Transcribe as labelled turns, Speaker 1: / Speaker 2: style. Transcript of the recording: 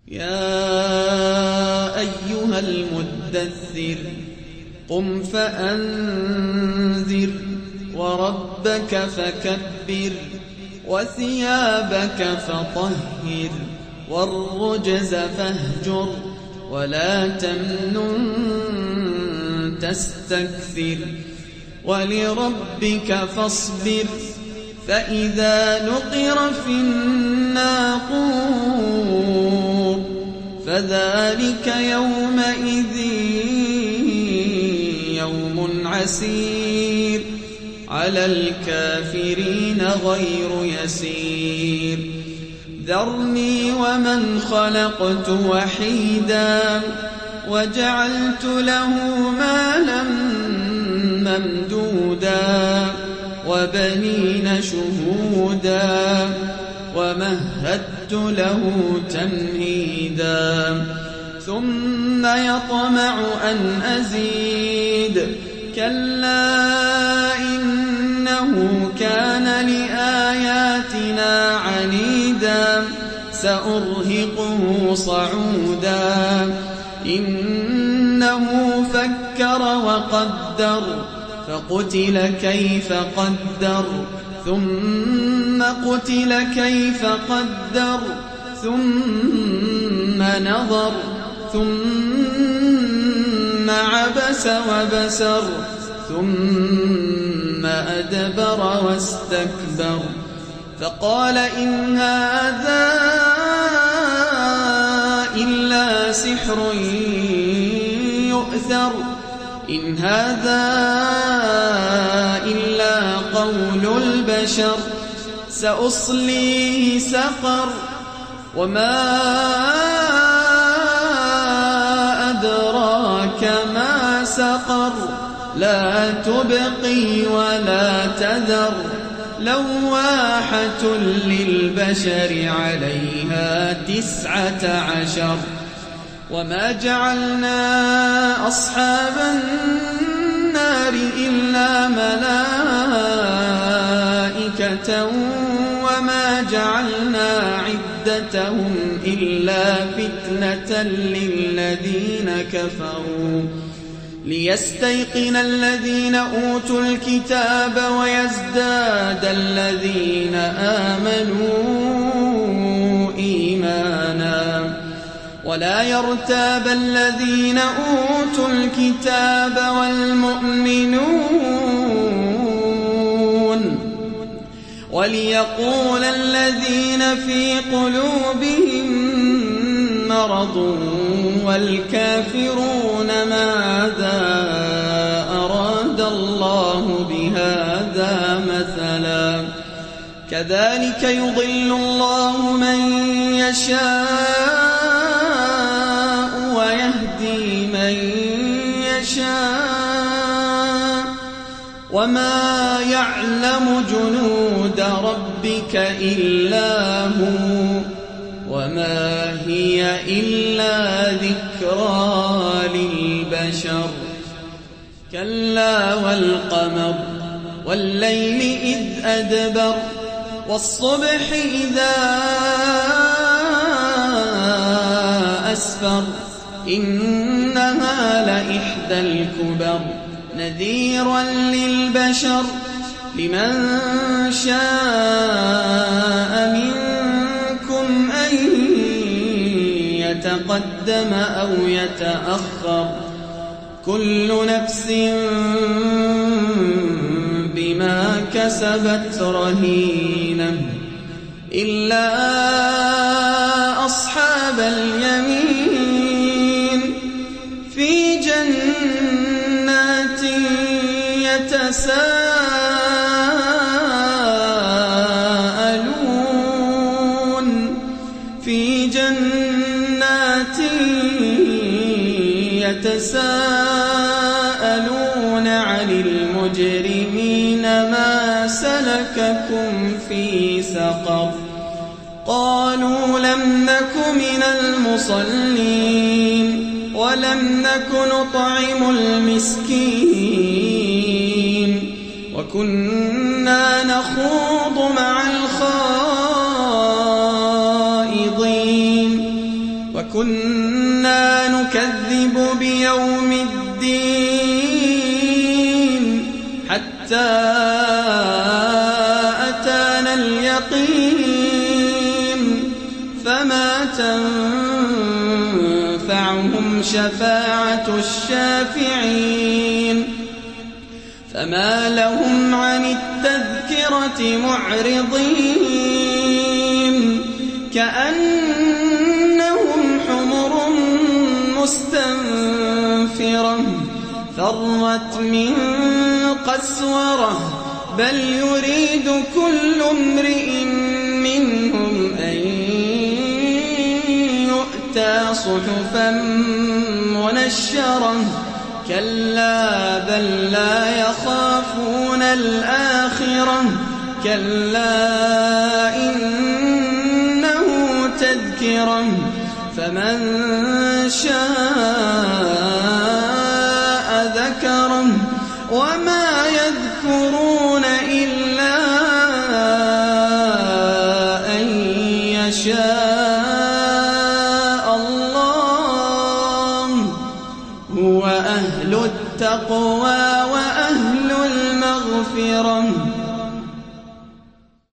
Speaker 1: يا أيها المدثر قم فأنذر وربك فكبر وثيابك فطهر والرجز فاهجر ولا تمنن تستكثر ولربك فاصبر فإذا نقر في الناقور فذلك يومئذ يوم عسير على الكافرين غير يسير ذرني ومن خلقت وحيدا وجعلت له مالا ممدودا وبنين شهودا ومهدت له تمهيدا ثم يطمع أن أزيد كلا إنه كان لآياتنا عنيدا سأرهقه صعودا إنه فكر وقدر فقتل كيف قدر ثم قتل كيف قدر ثم نظر ثم عبس وبسر ثم أدبر واستكبر فقال إن هذا إلا سحر يؤثر إن هذا إلا قول البشر سأصليه سقر وما أدراك ما سقر لا تبقي ولا تذر لواحة للبشر عليها 19 وما جعلنا أصحاب النار إلا ملائكة وما جعلنا عدتهم إلا فتنة للذين كفروا ليستيقن الذين أوتوا الكتاب ويزداد الذين آمنوا إيمانا ولا يرتاب الذين أوتوا الكتاب والمؤمنون وليقول الذين في قلوبهم مرض والكافرون ماذا أراد الله بهذا مثلا كذلك يضل الله من يشاء ويهدي من يشاء وما يعلم جنود ربك إلا هو وما هي إلا ذكرى للبشر كلا والقمر والليل إذ أدبر والصبح إذا أسفر إنها لإحدى الكبر نذيرا للبشر لمن شاء منكم أن يتقدم أو يتأخر كل نفس بما كسبت رهينة إلا أصحاب اليمين في جنات يتساءلون عن المجرمين ما سلككم في سقر قالوا لم نك من المصلين ولم نك نطعم المسكين وكنا نخوض مع الخائضين وكنا نكذب بيوم الدين حتى أتانا اليقين فما تنفعهم شفاعة الشافعين فما لهم عن التذكرة معرضين كأنهم حمر مستنفرة فرت من قسورة بل يريد كل امرئ منهم أن يؤتى صحفا منشرة كلا بل لا يخافون الآخرة كلا إنه تذكرة فمن شاء ذكره وما يذكرون إلا أن يشاء الله هو أهل التقوى وأهل المغفرة